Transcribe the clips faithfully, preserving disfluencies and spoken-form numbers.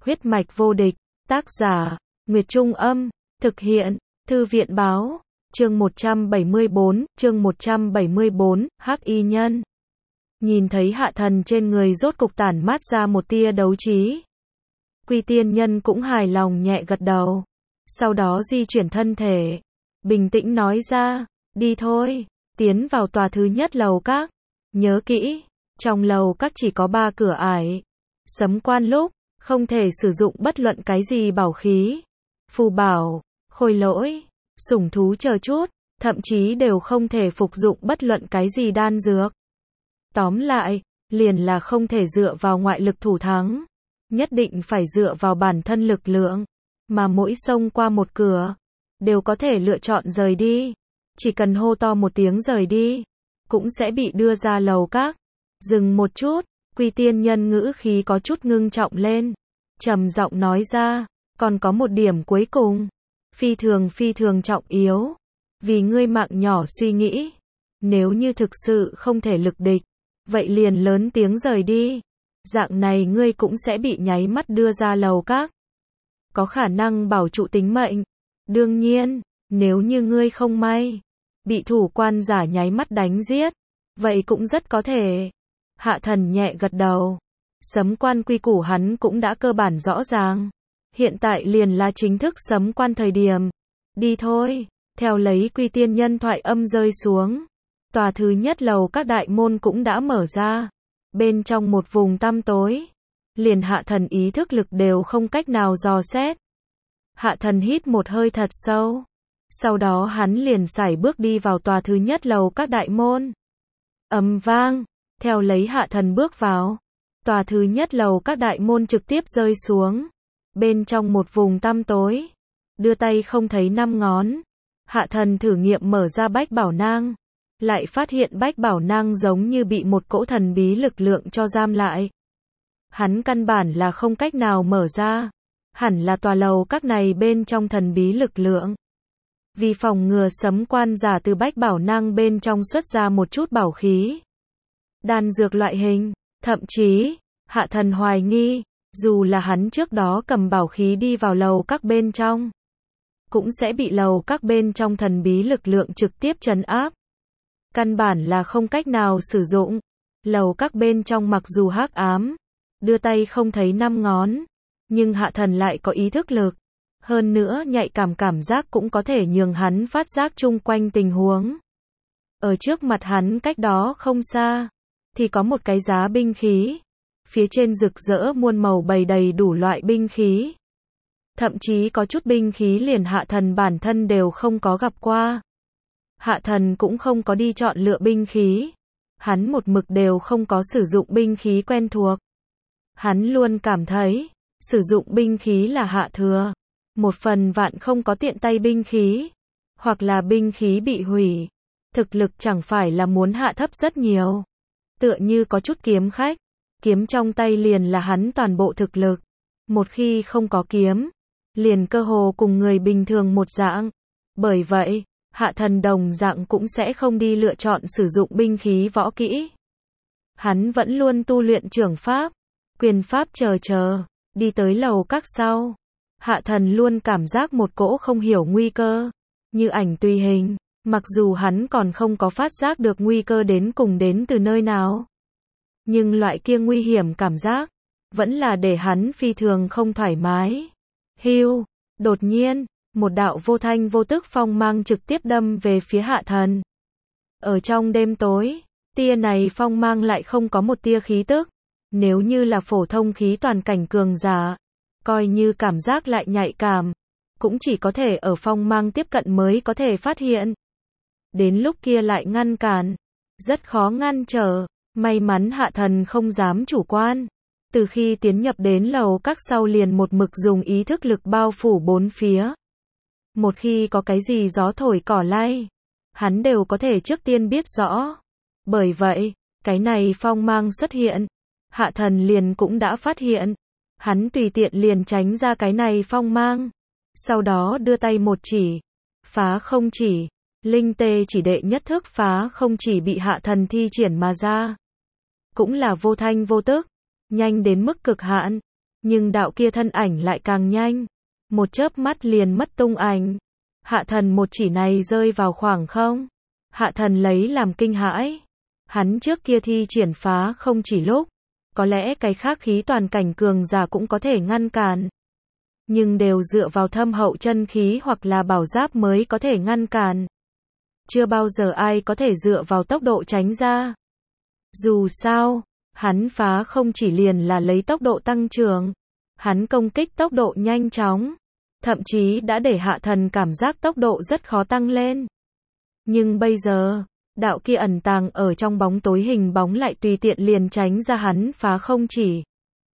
Huyết mạch vô địch, tác giả, Nguyệt Trung Âm, thực hiện, Thư viện Báo, chương một trăm bảy mươi bốn, chương một trăm bảy mươi bốn, Hắc Y Nhân. Nhìn thấy Hạ Thần trên người rốt cục tản mát ra một tia đấu trí. Quy Tiên Nhân cũng hài lòng nhẹ gật đầu. Sau đó di chuyển thân thể, bình tĩnh nói ra, đi thôi, tiến vào tòa thứ nhất lầu các. Nhớ kỹ, trong lầu các chỉ có ba cửa ải. Sấm quan lúc, không thể sử dụng bất luận cái gì bảo khí, phù bảo, khôi lỗi, sủng thú chờ chút, thậm chí đều không thể phục dụng bất luận cái gì đan dược. Tóm lại, liền là không thể dựa vào ngoại lực thủ thắng, nhất định phải dựa vào bản thân lực lượng, mà mỗi xông qua một cửa, đều có thể lựa chọn rời đi. Chỉ cần hô to một tiếng rời đi, cũng sẽ bị đưa ra lầu các. Dừng một chút, Quy Tiên Nhân ngữ khí có chút ngưng trọng lên, trầm giọng nói ra, còn có một điểm cuối cùng, phi thường phi thường trọng yếu, vì ngươi mạng nhỏ suy nghĩ, nếu như thực sự không thể lực địch, vậy liền lớn tiếng rời đi, dạng này ngươi cũng sẽ bị nháy mắt đưa ra lầu các, có khả năng bảo trụ tính mệnh. Đương nhiên, nếu như ngươi không may bị thủ quan giả nháy mắt đánh giết, vậy cũng rất có thể. Hạ Thần nhẹ gật đầu. Sấm quan quy củ hắn cũng đã cơ bản rõ ràng. Hiện tại liền là chính thức sấm quan thời điểm. Đi thôi. Theo lấy Quy Tiên Nhân thoại âm rơi xuống, tòa thứ nhất lầu các đại môn cũng đã mở ra. Bên trong một vùng tăm tối, liền Hạ Thần ý thức lực đều không cách nào dò xét. Hạ Thần hít một hơi thật sâu. Sau đó hắn liền sải bước đi vào tòa thứ nhất lầu các đại môn. Ầm vang, theo lấy Hạ Thần bước vào, tòa thứ nhất lầu các đại môn trực tiếp rơi xuống. Bên trong một vùng tăm tối, đưa tay không thấy năm ngón. Hạ Thần thử nghiệm mở ra bách bảo nang, lại phát hiện bách bảo nang giống như bị một cỗ thần bí lực lượng cho giam lại. Hắn căn bản là không cách nào mở ra, hẳn là tòa lầu các này bên trong thần bí lực lượng. Vì phòng ngừa sấm quan giả từ bách bảo nang bên trong xuất ra một chút bảo khí, đan dược loại hình, thậm chí, Hạ Thần hoài nghi, dù là hắn trước đó cầm bảo khí đi vào lầu các bên trong, cũng sẽ bị lầu các bên trong thần bí lực lượng trực tiếp trấn áp. Căn bản là không cách nào sử dụng. Lầu các bên trong mặc dù hắc ám, đưa tay không thấy năm ngón, nhưng Hạ Thần lại có ý thức lực. Hơn nữa nhạy cảm cảm giác cũng có thể nhường hắn phát giác chung quanh tình huống. Ở trước mặt hắn cách đó không xa, thì có một cái giá binh khí. Phía trên rực rỡ muôn màu bày đầy đủ loại binh khí. Thậm chí có chút binh khí liền Hạ Thần bản thân đều không có gặp qua. Hạ Thần cũng không có đi chọn lựa binh khí. Hắn một mực đều không có sử dụng binh khí quen thuộc. Hắn luôn cảm thấy, sử dụng binh khí là hạ thừa. Một phần vạn không có tiện tay binh khí, hoặc là binh khí bị hủy, thực lực chẳng phải là muốn hạ thấp rất nhiều. Tựa như có chút kiếm khách, kiếm trong tay liền là hắn toàn bộ thực lực. Một khi không có kiếm, liền cơ hồ cùng người bình thường một dạng. Bởi vậy, Hạ Thần đồng dạng cũng sẽ không đi lựa chọn sử dụng binh khí võ kỹ. Hắn vẫn luôn tu luyện trưởng pháp, quyền pháp chờ chờ, đi tới lầu các sau. Hạ Thần luôn cảm giác một cỗ không hiểu nguy cơ, như ảnh tùy hình, mặc dù hắn còn không có phát giác được nguy cơ đến cùng đến từ nơi nào. Nhưng loại kia nguy hiểm cảm giác, vẫn là để hắn phi thường không thoải mái. Hưu, đột nhiên, một đạo vô thanh vô tức phong mang trực tiếp đâm về phía Hạ Thần. Ở trong đêm tối, tia này phong mang lại không có một tia khí tức. Nếu như là phổ thông khí toàn cảnh cường giả, coi như cảm giác lại nhạy cảm, cũng chỉ có thể ở phong mang tiếp cận mới có thể phát hiện. Đến lúc kia lại ngăn cản, rất khó ngăn trở. May mắn Hạ Thần không dám chủ quan. Từ khi tiến nhập đến lầu các sau liền một mực dùng ý thức lực bao phủ bốn phía. Một khi có cái gì gió thổi cỏ lay, hắn đều có thể trước tiên biết rõ. Bởi vậy, cái này phong mang xuất hiện, Hạ Thần liền cũng đã phát hiện. Hắn tùy tiện liền tránh ra cái này phong mang. Sau đó đưa tay một chỉ, phá không chỉ, linh tê chỉ đệ nhất thức phá không chỉ bị Hạ Thần thi triển mà ra. Cũng là vô thanh vô tức, nhanh đến mức cực hạn. Nhưng đạo kia thân ảnh lại càng nhanh, một chớp mắt liền mất tung ảnh. Hạ thần một chỉ này rơi vào khoảng không. Hạ thần lấy làm kinh hãi. Hắn trước kia thi triển phá không chỉ lúc, có lẽ cái khác khí toàn cảnh cường giả cũng có thể ngăn cản. Nhưng đều dựa vào thâm hậu chân khí hoặc là bảo giáp mới có thể ngăn cản. Chưa bao giờ ai có thể dựa vào tốc độ tránh ra. Dù sao, hắn phá không chỉ liền là lấy tốc độ tăng trưởng. Hắn công kích tốc độ nhanh chóng. Thậm chí đã để hạ thần cảm giác tốc độ rất khó tăng lên. Nhưng bây giờ, đạo kia ẩn tàng ở trong bóng tối hình bóng lại tùy tiện liền tránh ra hắn phá không chỉ.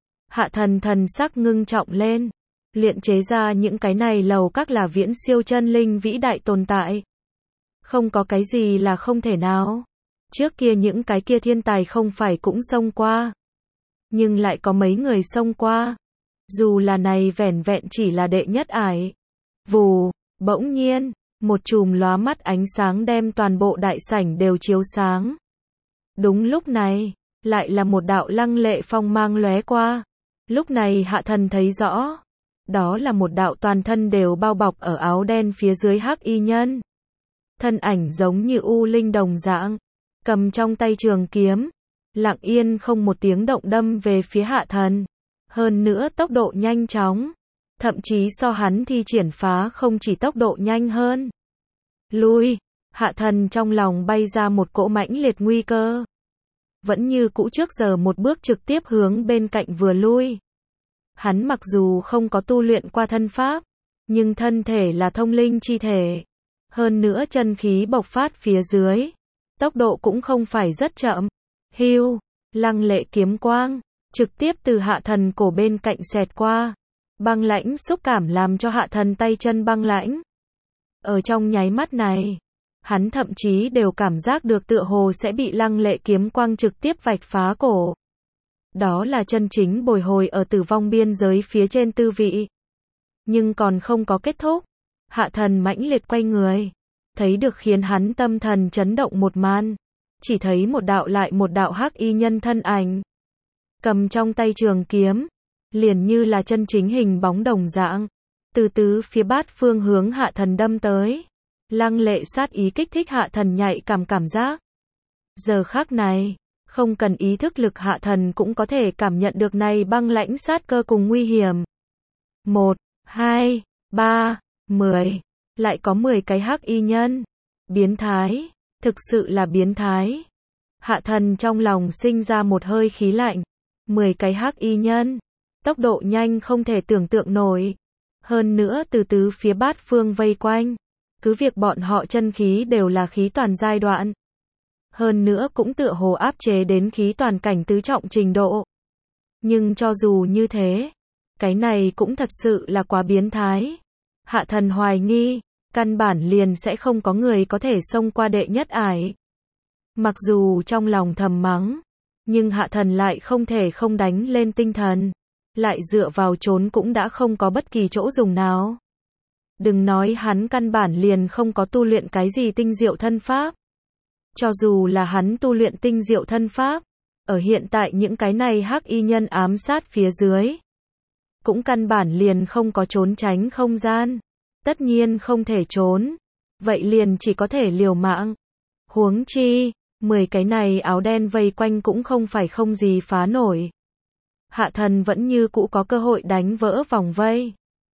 Hạ thần thần sắc ngưng trọng lên. Luyện chế ra những cái này lầu các là viễn siêu chân linh vĩ đại tồn tại. Không có cái gì là không thể nào. Trước kia những cái kia thiên tài không phải cũng xông qua. Nhưng lại có mấy người xông qua. Dù là này vẻn vẹn chỉ là đệ nhất ải. Vù, bỗng nhiên, một chùm lóa mắt ánh sáng đem toàn bộ đại sảnh đều chiếu sáng. Đúng lúc này, lại là một đạo lăng lệ phong mang lóe qua. Lúc này hạ thần thấy rõ. Đó là một đạo toàn thân đều bao bọc ở áo đen phía dưới hắc y nhân. Thân ảnh giống như u linh đồng dạng, cầm trong tay trường kiếm, lặng yên không một tiếng động đâm về phía hạ thần. Hơn nữa tốc độ nhanh chóng, thậm chí so hắn thi triển phá không chỉ tốc độ nhanh hơn. Lui, hạ thần trong lòng bay ra một cỗ mãnh liệt nguy cơ. Vẫn như cũ trước giờ một bước trực tiếp hướng bên cạnh vừa lui. Hắn mặc dù không có tu luyện qua thân pháp, nhưng thân thể là thông linh chi thể. Hơn nữa chân khí bộc phát phía dưới, tốc độ cũng không phải rất chậm. Hưu, lăng lệ kiếm quang, trực tiếp từ hạ thần cổ bên cạnh xẹt qua. Băng lãnh xúc cảm làm cho hạ thần tay chân băng lãnh. Ở trong nháy mắt này, hắn thậm chí đều cảm giác được tựa hồ sẽ bị lăng lệ kiếm quang trực tiếp vạch phá cổ. Đó là chân chính bồi hồi ở tử vong biên giới phía trên tư vị. Nhưng còn không có kết thúc. Hạ thần mãnh liệt quay người. Thấy được khiến hắn tâm thần chấn động một màn. Chỉ thấy một đạo lại một đạo hắc y nhân thân ảnh. Cầm trong tay trường kiếm. Liền như là chân chính hình bóng đồng dạng. Từ từ phía bát phương hướng hạ thần đâm tới. Lăng lệ sát ý kích thích hạ thần nhạy cảm cảm giác. Giờ khắc này. Không cần ý thức lực hạ thần cũng có thể cảm nhận được này băng lãnh sát cơ cùng nguy hiểm. Một, hai, ba, mười. Lại có mười cái hắc y nhân. Biến thái. Thực sự là biến thái. Hạ thần trong lòng sinh ra một hơi khí lạnh. Mười cái hắc y nhân. Tốc độ nhanh không thể tưởng tượng nổi. Hơn nữa từ tứ phía bát phương vây quanh. Cứ việc bọn họ chân khí đều là khí toàn giai đoạn. Hơn nữa cũng tựa hồ áp chế đến khí toàn cảnh tứ trọng trình độ. Nhưng cho dù như thế, cái này cũng thật sự là quá biến thái. Hạ thần hoài nghi, căn bản liền sẽ không có người có thể xông qua đệ nhất ải. Mặc dù trong lòng thầm mắng, nhưng hạ thần lại không thể không đánh lên tinh thần. Lại dựa vào trốn cũng đã không có bất kỳ chỗ dùng nào. Đừng nói hắn căn bản liền không có tu luyện cái gì tinh diệu thân pháp. Cho dù là hắn tu luyện tinh diệu thân pháp, ở hiện tại những cái này hắc y nhân ám sát phía dưới, cũng căn bản liền không có trốn tránh không gian. Tất nhiên không thể trốn, vậy liền chỉ có thể liều mạng. Huống chi, mười cái này áo đen vây quanh cũng không phải không gì phá nổi. Hạ thần vẫn như cũ có cơ hội đánh vỡ vòng vây.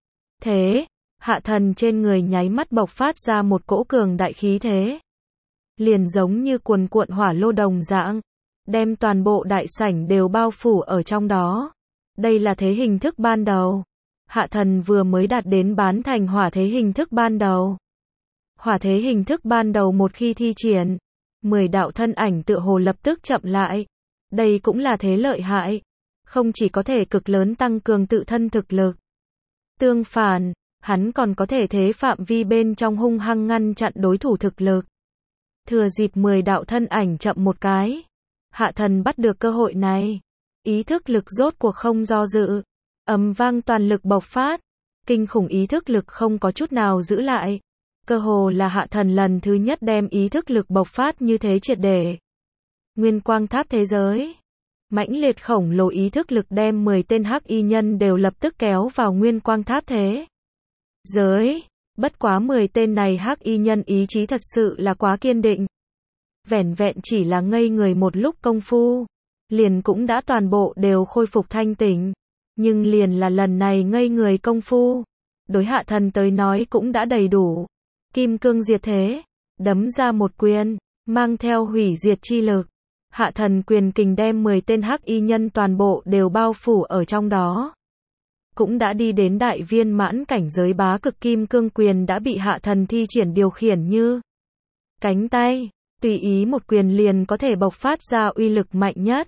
Thế, hạ thần trên người nháy mắt bộc phát ra một cỗ cường đại khí thế. Liền giống như cuồn cuộn hỏa lô đồng dạng, đem toàn bộ đại sảnh đều bao phủ ở trong đó. Đây là thế hình thức ban đầu. Hạ thần vừa mới đạt đến bán thành hỏa thế hình thức ban đầu. Hỏa thế hình thức ban đầu một khi thi triển, mười đạo thân ảnh tựa hồ lập tức chậm lại. Đây cũng là thế lợi hại. Không chỉ có thể cực lớn tăng cường tự thân thực lực. Tương phản, hắn còn có thể thế phạm vi bên trong hung hăng ngăn chặn đối thủ thực lực. Thừa dịp mười đạo thân ảnh chậm một cái. Hạ thần bắt được cơ hội này. Ý thức lực rốt cuộc không do dự. Ầm vang toàn lực bộc phát. Kinh khủng ý thức lực không có chút nào giữ lại. Cơ hồ là hạ thần lần thứ nhất đem ý thức lực bộc phát như thế triệt để. Nguyên quang tháp thế giới. Mãnh liệt khổng lồ ý thức lực đem mười tên hắc y nhân đều lập tức kéo vào nguyên quang tháp thế giới. Bất quá mười tên này hắc y nhân ý chí thật sự là quá kiên định. Vẻn vẹn chỉ là ngây người một lúc công phu, liền cũng đã toàn bộ đều khôi phục thanh tỉnh. Nhưng liền là lần này ngây người công phu, đối Hạ Thần tới nói cũng đã đầy đủ. Kim cương diệt thế, đấm ra một quyền, mang theo hủy diệt chi lực. Hạ Thần quyền kình đem mười tên hắc y nhân toàn bộ đều bao phủ ở trong đó. Cũng đã đi đến đại viên mãn cảnh giới bá cực kim cương quyền đã bị Hạ Thần thi triển điều khiển như cánh tay, tùy ý một quyền liền có thể bộc phát ra uy lực mạnh nhất.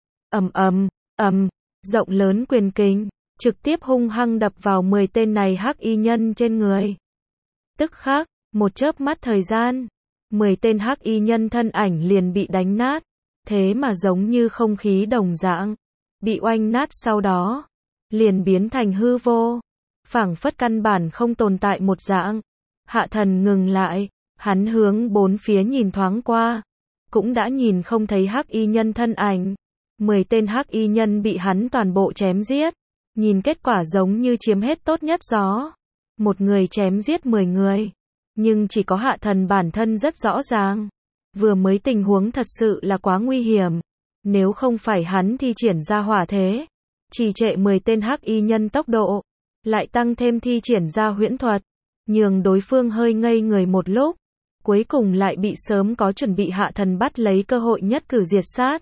Ầm ầm, ầm, rộng lớn quyền kình, trực tiếp hung hăng đập vào mười tên này hắc y nhân trên người. Tức khắc, một chớp mắt thời gian, mười tên hắc y nhân thân ảnh liền bị đánh nát, thế mà giống như không khí đồng dạng, bị oanh nát sau đó, liền biến thành hư vô, phảng phất căn bản không tồn tại một dạng. Hạ Thần ngừng lại, hắn hướng bốn phía nhìn thoáng qua, cũng đã nhìn không thấy hắc y nhân thân ảnh. Mười tên hắc y nhân bị hắn toàn bộ chém giết, nhìn kết quả giống như chiếm hết tốt nhất gió. Một người chém giết mười người, nhưng chỉ có Hạ Thần bản thân rất rõ ràng. Vừa mới tình huống thật sự là quá nguy hiểm, nếu không phải hắn thi triển ra hỏa thế, trì trệ mười tên hắc y nhân tốc độ, lại tăng thêm thi triển ra huyễn thuật, nhường đối phương hơi ngây người một lúc, cuối cùng lại bị sớm có chuẩn bị Hạ Thần bắt lấy cơ hội nhất cử diệt sát.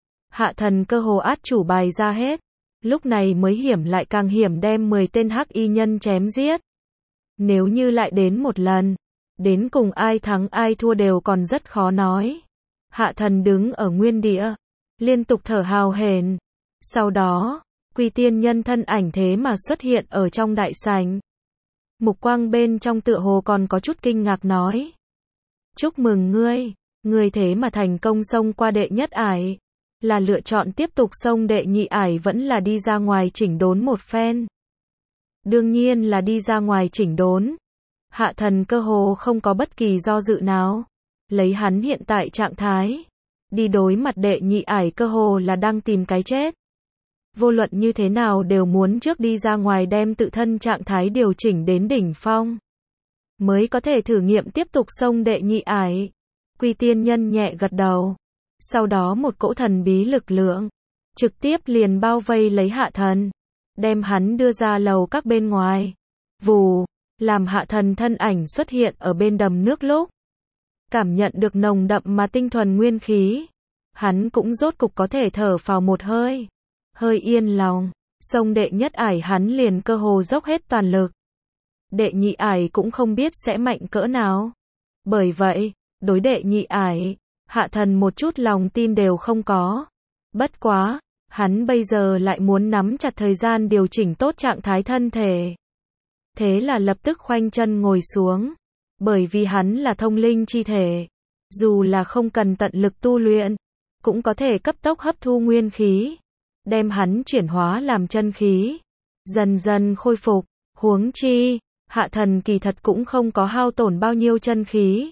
Hạ Thần cơ hồ át chủ bài ra hết, lúc này mới hiểm lại càng hiểm đem mười tên hắc y nhân chém giết. Nếu như lại đến một lần, đến cùng ai thắng ai thua đều còn rất khó nói. Hạ Thần đứng ở nguyên địa, liên tục thở hào hển. Sau đó, Quy Tiên Nhân thân ảnh thế mà xuất hiện ở trong đại sảnh. Mục quang bên trong tựa hồ còn có chút kinh ngạc nói: "Chúc mừng ngươi, ngươi thế mà thành công xông qua đệ nhất ải, là lựa chọn tiếp tục xông đệ nhị ải vẫn là đi ra ngoài chỉnh đốn một phen?" Đương nhiên là đi ra ngoài chỉnh đốn. Hạ Thần cơ hồ không có bất kỳ do dự nào, lấy hắn hiện tại trạng thái, đi đối mặt đệ nhị ải cơ hồ là đang tìm cái chết. Vô luận như thế nào đều muốn trước đi ra ngoài đem tự thân trạng thái điều chỉnh đến đỉnh phong, mới có thể thử nghiệm tiếp tục xông đệ nhị ải. Quy Tiên Nhân nhẹ gật đầu, sau đó một cỗ thần bí lực lượng, trực tiếp liền bao vây lấy Hạ Thần, đem hắn đưa ra lầu các bên ngoài. Vù, làm Hạ Thần thân ảnh xuất hiện ở bên đầm nước lúc, cảm nhận được nồng đậm mà tinh thuần nguyên khí, hắn cũng rốt cục có thể thở phào một hơi, hơi yên lòng. Xông đệ nhất ải hắn liền cơ hồ dốc hết toàn lực. Đệ nhị ải cũng không biết sẽ mạnh cỡ nào. Bởi vậy, đối đệ nhị ải, Hạ Thần một chút lòng tin đều không có. Bất quá, hắn bây giờ lại muốn nắm chặt thời gian điều chỉnh tốt trạng thái thân thể. Thế là lập tức khoanh chân ngồi xuống. Bởi vì hắn là thông linh chi thể, dù là không cần tận lực tu luyện, cũng có thể cấp tốc hấp thu nguyên khí, đem hắn chuyển hóa làm chân khí, dần dần khôi phục. Huống chi, Hạ Thần kỳ thật cũng không có hao tổn bao nhiêu chân khí.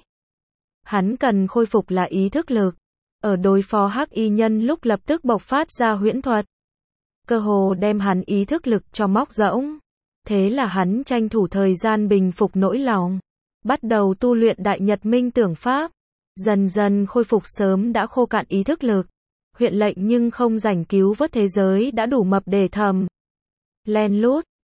Hắn cần khôi phục là ý thức lực. Ở đối phó hắc y nhân lúc lập tức bộc phát ra huyễn thuật, cơ hồ đem hắn ý thức lực cho móc rỗng. Thế là hắn tranh thủ thời gian bình phục nỗi lòng, bắt đầu tu luyện Đại Nhật Minh Tưởng Pháp, dần dần khôi phục sớm đã khô cạn ý thức lực. Huyện lệnh nhưng không rảnh cứu vớt thế giới đã đủ mập để thầm len lút,